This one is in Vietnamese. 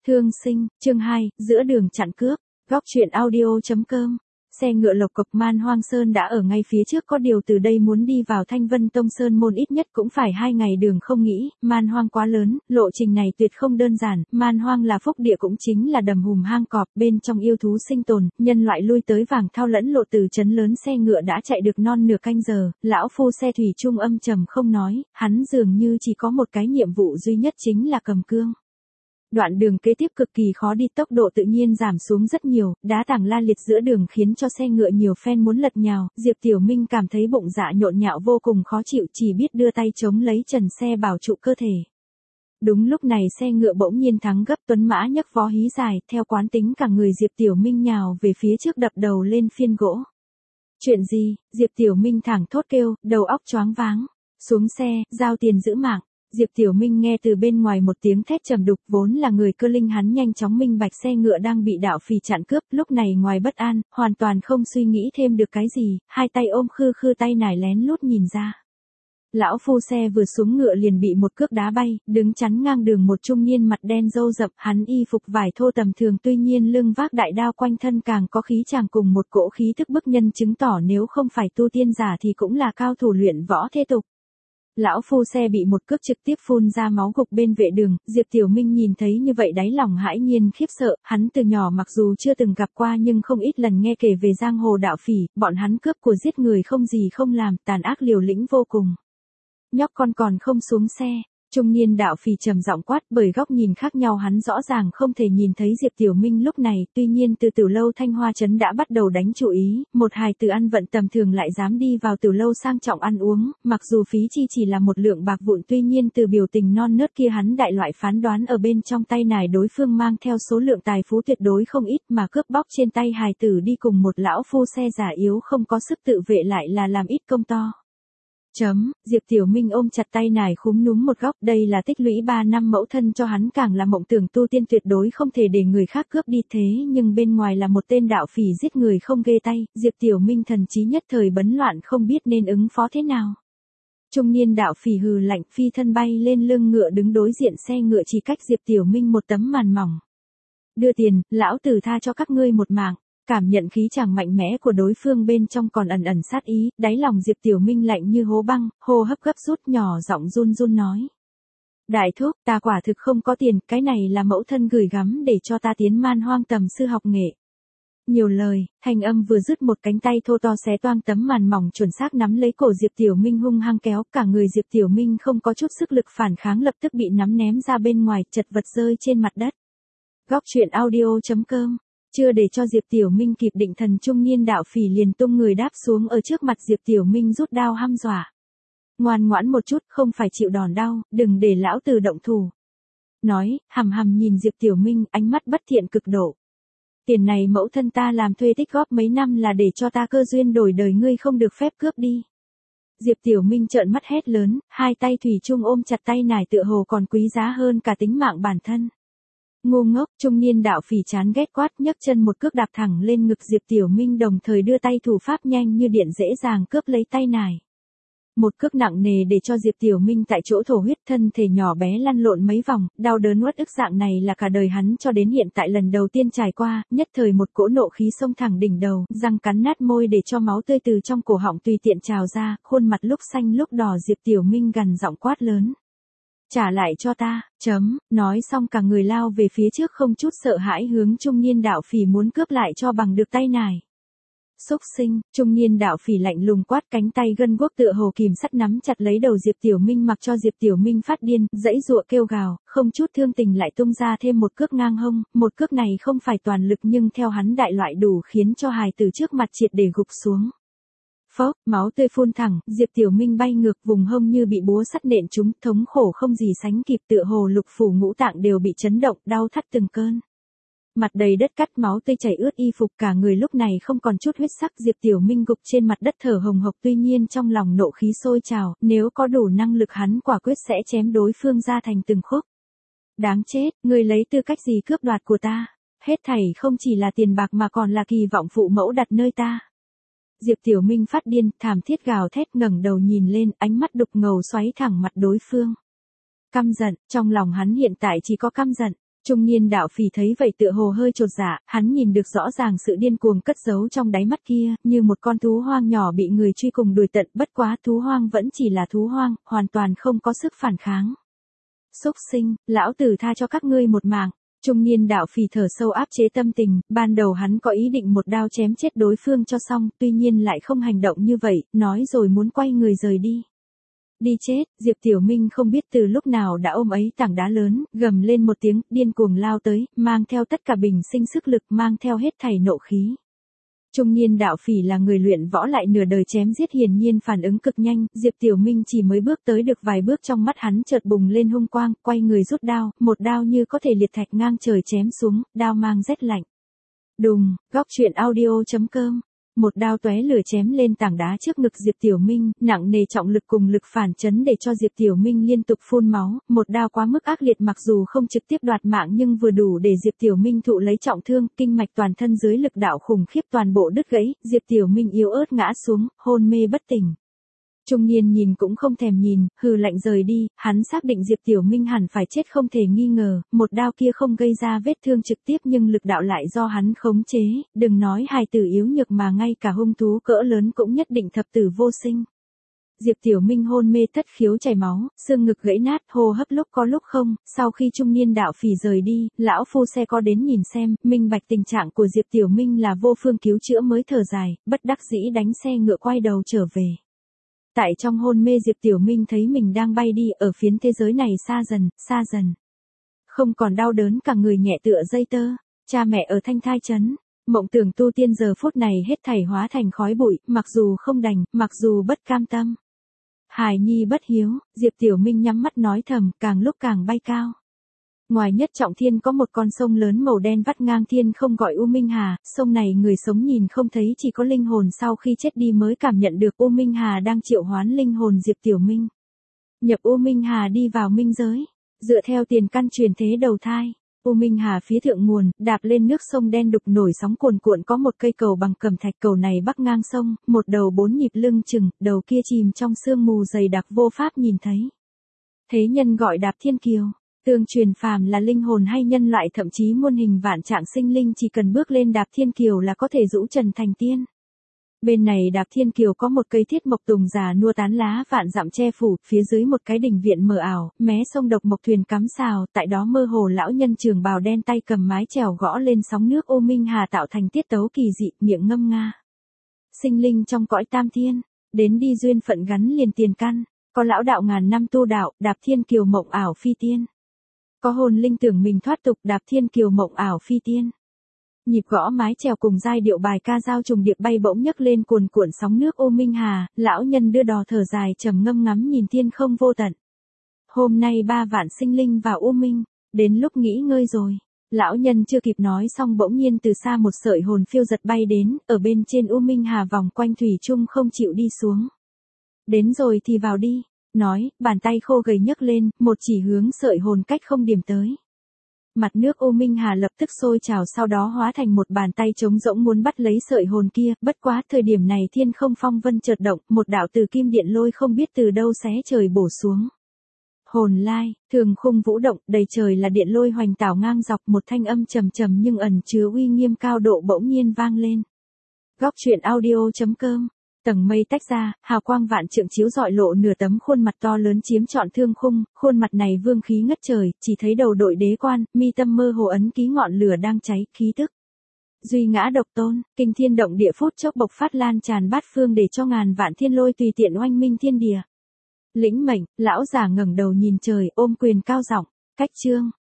Thương sinh, chương 2, giữa đường chặn cướp, góc truyện audio.com. Xe ngựa lộc cộc Man Hoang Sơn đã ở ngay phía trước, có điều từ đây muốn đi vào Thanh Vân Tông Sơn môn ít nhất cũng phải 2 ngày đường không nghĩ, Man Hoang quá lớn, lộ trình này tuyệt không đơn giản, Man Hoang là phúc địa cũng chính là đầm hùm hang cọp, bên trong yêu thú sinh tồn, nhân loại lui tới vàng thao lẫn lộ từ trấn lớn xe ngựa đã chạy được non nửa canh giờ, lão phu xe thủy chung âm trầm không nói, hắn dường như chỉ có một cái nhiệm vụ duy nhất chính là cầm cương. Đoạn đường kế tiếp cực kỳ khó đi, tốc độ tự nhiên giảm xuống rất nhiều, đá tảng la liệt giữa đường khiến cho xe ngựa nhiều phen muốn lật nhào, Diệp Tiểu Minh cảm thấy bụng dạ nhộn nhạo vô cùng khó chịu, chỉ biết đưa tay chống lấy trần xe bảo trụ cơ thể. Đúng lúc này xe ngựa bỗng nhiên thắng gấp, tuấn mã nhấc vó hí dài, theo quán tính cả người Diệp Tiểu Minh nhào về phía trước đập đầu lên phiên gỗ. Chuyện gì? Diệp Tiểu Minh thẳng thốt kêu, đầu óc choáng váng. Xuống xe, giao tiền giữ mạng. Diệp Tiểu Minh nghe từ bên ngoài một tiếng thét trầm đục, vốn là người cơ linh hắn nhanh chóng minh bạch xe ngựa đang bị đạo phỉ chặn cướp, lúc này ngoài bất an, hoàn toàn không suy nghĩ thêm được cái gì, hai tay ôm khư khư tay nải lén lút nhìn ra. Lão phu xe vừa xuống ngựa liền bị một cước đá bay, đứng chắn ngang đường một trung niên mặt đen râu rậm, hắn y phục vải thô tầm thường tuy nhiên lưng vác đại đao quanh thân càng có khí chàng cùng một cỗ khí thức bức nhân, chứng tỏ nếu không phải tu tiên giả thì cũng là cao thủ luyện võ thế tục. Lão phu xe bị một cước trực tiếp phun ra máu gục bên vệ đường, Diệp Tiểu Minh nhìn thấy như vậy đáy lòng hãi nhiên khiếp sợ, hắn từ nhỏ mặc dù chưa từng gặp qua nhưng không ít lần nghe kể về giang hồ đạo phỉ, bọn hắn cướp của giết người không gì không làm, tàn ác liều lĩnh vô cùng. Nhóc con còn không xuống xe. Trung niên đạo phỉ trầm giọng quát, bởi góc nhìn khác nhau hắn rõ ràng không thể nhìn thấy Diệp Tiểu Minh lúc này, tuy nhiên từ tiểu lâu Thanh Hoa Trấn đã bắt đầu đánh chủ ý, một hài tử ăn vận tầm thường lại dám đi vào tiểu lâu sang trọng ăn uống, mặc dù phí chi chỉ là một lượng bạc vụn, tuy nhiên từ biểu tình non nớt kia hắn đại loại phán đoán ở bên trong tay nải đối phương mang theo số lượng tài phú tuyệt đối không ít, mà cướp bóc trên tay hài tử đi cùng một lão phu xe già yếu không có sức tự vệ lại là làm ít công to. Diệp Tiểu Minh ôm chặt tay nải khúm núm một góc, đây là tích lũy 3 năm mẫu thân cho hắn, càng là mộng tưởng tu tiên tuyệt đối không thể để người khác cướp đi, thế nhưng bên ngoài là một tên đạo phỉ giết người không ghê tay, Diệp Tiểu Minh thần trí nhất thời bấn loạn không biết nên ứng phó thế nào. Trung niên đạo phỉ hừ lạnh, phi thân bay lên lưng ngựa đứng đối diện xe ngựa, chỉ cách Diệp Tiểu Minh một tấm màn mỏng. Đưa tiền, lão tử tha cho các ngươi một mạng. Cảm nhận khí chàng mạnh mẽ của đối phương bên trong còn ẩn ẩn sát ý, đáy lòng Diệp Tiểu Minh lạnh như hố băng, hô hấp gấp rút, nhỏ giọng run run nói. Đại thúc, ta quả thực không có tiền, cái này là mẫu thân gửi gắm để cho ta tiến Man Hoang tầm sư học nghệ. Nhiều lời, thanh âm vừa dứt, một cánh tay thô to xé toang tấm màn mỏng chuẩn xác nắm lấy cổ Diệp Tiểu Minh hung hăng kéo, cả người Diệp Tiểu Minh không có chút sức lực phản kháng, lập tức bị nắm ném ra bên ngoài, chật vật rơi trên mặt đất. Góc truyện audio.com. Chưa để cho Diệp Tiểu Minh kịp định thần, trung niên đạo phỉ liền tung người đáp xuống ở trước mặt Diệp Tiểu Minh, rút đao hăm dọa. Ngoan ngoãn một chút, không phải chịu đòn đau, đừng để lão tử động thủ. Nói, hằm hằm nhìn Diệp Tiểu Minh, ánh mắt bất thiện cực độ. Tiền này mẫu thân ta làm thuê tích góp mấy năm là để cho ta cơ duyên đổi đời, ngươi không được phép cướp đi. Diệp Tiểu Minh trợn mắt hét lớn, hai tay thủy chung ôm chặt tay nải tựa hồ còn quý giá hơn cả tính mạng bản thân. Ngu ngốc, trung niên đạo phỉ chán ghét quát, nhấc chân một cước đạp thẳng lên ngực Diệp Tiểu Minh, đồng thời đưa tay thủ pháp nhanh như điện dễ dàng cướp lấy tay nải. Một cước nặng nề để cho Diệp Tiểu Minh tại chỗ thổ huyết, thân thể nhỏ bé lăn lộn mấy vòng, đau đớn uất ức dạng này là cả đời hắn cho đến hiện tại lần đầu tiên trải qua, nhất thời một cỗ nộ khí xông thẳng đỉnh đầu, răng cắn nát môi để cho máu tươi từ trong cổ họng tùy tiện trào ra, khuôn mặt lúc xanh lúc đỏ, Diệp Tiểu Minh gằn giọng quát lớn. Trả lại cho ta, nói xong cả người lao về phía trước không chút sợ hãi hướng trung niên đạo phỉ muốn cướp lại cho bằng được tay nải. Xúc sinh, trung niên đạo phỉ lạnh lùng quát, cánh tay gân guốc tựa hồ kìm sắt nắm chặt lấy đầu Diệp Tiểu Minh, mặc cho Diệp Tiểu Minh phát điên, dãy giụa kêu gào, không chút thương tình lại tung ra thêm một cước ngang hông, một cước này không phải toàn lực nhưng theo hắn đại loại đủ khiến cho hài từ trước mặt triệt để gục xuống. Phốc, máu tươi phun thẳng, Diệp Tiểu Minh bay ngược, vùng hông như bị búa sắt nện trúng, thống khổ không gì sánh kịp, tựa hồ lục phủ ngũ tạng đều bị chấn động, đau thắt từng cơn. Mặt đầy đất cắt, máu tươi chảy ướt y phục, cả người lúc này không còn chút huyết sắc, Diệp Tiểu Minh gục trên mặt đất thở hồng hộc, tuy nhiên trong lòng nộ khí sôi trào, nếu có đủ năng lực hắn quả quyết sẽ chém đối phương ra thành từng khúc. Đáng chết, ngươi lấy tư cách gì cướp đoạt của ta? Hết thảy không chỉ là tiền bạc mà còn là kỳ vọng phụ mẫu đặt nơi ta. Diệp Tiểu Minh phát điên, thảm thiết gào thét, ngẩng đầu nhìn lên, ánh mắt đục ngầu xoáy thẳng mặt đối phương. Căm giận, trong lòng hắn hiện tại chỉ có căm giận. Trung niên đạo phỉ thấy vậy tựa hồ hơi chột dạ, hắn nhìn được rõ ràng sự điên cuồng cất giấu trong đáy mắt kia, như một con thú hoang nhỏ bị người truy cùng đuổi tận, bất quá thú hoang vẫn chỉ là thú hoang, hoàn toàn không có sức phản kháng. Súc sinh, lão tử tha cho các ngươi một mạng. Trung niên đạo phỉ thở sâu áp chế tâm tình, ban đầu hắn có ý định một đao chém chết đối phương cho xong, tuy nhiên lại không hành động như vậy, nói rồi muốn quay người rời đi. Đi chết, Diệp Tiểu Minh không biết từ lúc nào đã ôm ấy tảng đá lớn, gầm lên một tiếng, điên cuồng lao tới, mang theo tất cả bình sinh sức lực, mang theo hết thảy nộ khí. Trung niên đạo phỉ là người luyện võ lại nửa đời chém giết, hiển nhiên phản ứng cực nhanh, Diệp Tiểu Minh chỉ mới bước tới được vài bước trong mắt hắn chợt bùng lên hung quang, quay người rút đao, một đao như có thể liệt thạch ngang trời chém xuống, đao mang rét lạnh. Đùng, góc truyện audio.com. Một đao tóe lửa chém lên tảng đá trước ngực Diệp Tiểu Minh, nặng nề trọng lực cùng lực phản chấn để cho Diệp Tiểu Minh liên tục phun máu, một đao quá mức ác liệt mặc dù không trực tiếp đoạt mạng nhưng vừa đủ để Diệp Tiểu Minh thụ lấy trọng thương, kinh mạch toàn thân dưới lực đạo khủng khiếp toàn bộ đứt gãy, Diệp Tiểu Minh yếu ớt ngã xuống, hôn mê bất tỉnh. Trung niên nhìn cũng không thèm nhìn, hừ lạnh rời đi, hắn xác định Diệp Tiểu Minh hẳn phải chết không thể nghi ngờ, một đao kia không gây ra vết thương trực tiếp nhưng lực đạo lại do hắn khống chế, đừng nói hài tử yếu nhược mà ngay cả hung thú cỡ lớn cũng nhất định thập tử vô sinh. Diệp Tiểu Minh hôn mê thất khiếu chảy máu, xương ngực gãy nát, hô hấp lúc có lúc không, sau khi trung niên đạo phỉ rời đi, lão phu xe có đến nhìn xem, minh bạch tình trạng của Diệp Tiểu Minh là vô phương cứu chữa mới thở dài, bất đắc dĩ đánh xe ngựa quay đầu trở về. Tại trong hôn mê Diệp Tiểu Minh thấy mình đang bay đi ở phiến thế giới này xa dần. Không còn đau đớn cả người nhẹ tựa dây tơ, cha mẹ ở Thanh Thai trấn, mộng tưởng tu tiên giờ phút này hết thảy hóa thành khói bụi, mặc dù không đành, mặc dù bất cam tâm. Hài nhi bất hiếu, Diệp Tiểu Minh nhắm mắt nói thầm, càng lúc càng bay cao. Ngoài Nhất Trọng Thiên có một con sông lớn màu đen vắt ngang thiên không gọi U Minh Hà, sông này người sống nhìn không thấy, chỉ có linh hồn sau khi chết đi mới cảm nhận được U Minh Hà đang triệu hoán linh hồn Diệp Tiểu Minh. Nhập U Minh Hà đi vào minh giới, dựa theo tiền căn truyền thế đầu thai. U Minh Hà phía thượng nguồn, đạp lên nước sông đen đục nổi sóng cuồn cuộn có một cây cầu bằng cẩm thạch, cầu này bắc ngang sông, một đầu 4 nhịp lưng chừng, đầu kia chìm trong sương mù dày đặc vô pháp nhìn thấy. Thế nhân gọi đạp thiên kiều. Tương truyền phàm là linh hồn hay nhân loại thậm chí muôn hình vạn trạng sinh linh chỉ cần bước lên đạp thiên kiều là có thể rũ trần thành tiên. Bên này đạp thiên kiều có một cây thiết mộc tùng già nua tán lá vạn dặm che phủ, phía dưới một cái đình viện mờ ảo, mé sông độc mộc thuyền cắm xào, tại đó mơ hồ lão nhân trường bào đen tay cầm mái chèo gõ lên sóng nước U Minh Hà tạo thành tiết tấu kỳ dị, miệng ngâm nga. Sinh linh trong cõi tam thiên, đến đi duyên phận gắn liền tiền căn, có lão đạo ngàn năm tu đạo, đạp thiên kiều mộng ảo phi tiên. Có hồn linh tưởng mình thoát tục, đạp thiên kiều mộng ảo phi tiên. Nhịp gõ mái chèo cùng giai điệu bài ca dao trùng điệp bay bỗng nhấc lên cuồn cuộn sóng nước U Minh Hà, lão nhân đưa đò thở dài trầm ngâm ngắm nhìn thiên không vô tận. Hôm nay 3 vạn sinh linh vào U Minh, đến lúc nghỉ ngơi rồi. Lão nhân chưa kịp nói xong bỗng nhiên từ xa một sợi hồn phiêu giật bay đến, ở bên trên U Minh Hà vòng quanh thủy chung không chịu đi xuống. Đến rồi thì vào đi. Nói, bàn tay khô gầy nhấc lên, một chỉ hướng sợi hồn cách không điểm tới. Mặt nước U Minh Hà lập tức sôi trào, sau đó hóa thành một bàn tay trống rỗng muốn bắt lấy sợi hồn kia, bất quá thời điểm này thiên không phong vân chợt động, một đạo từ kim điện lôi không biết từ đâu xé trời bổ xuống. Hồn lai, thường khung vũ động, đầy trời là điện lôi hoành tảo ngang dọc, một thanh âm trầm trầm nhưng ẩn chứa uy nghiêm cao độ bỗng nhiên vang lên. Góc truyện audio.com. Tầng mây tách ra, hào quang vạn trượng chiếu rọi lộ nửa tấm khuôn mặt to lớn chiếm trọn thương khung, khuôn mặt này vương khí ngất trời, chỉ thấy đầu đội đế quan, mi tâm mơ hồ ấn ký ngọn lửa đang cháy, khí tức duy ngã độc tôn, kinh thiên động địa phút chốc bộc phát lan tràn bát phương để cho ngàn vạn thiên lôi tùy tiện oanh minh thiên địa. Lĩnh mệnh, lão già ngẩng đầu nhìn trời, ôm quyền cao giọng, cách chương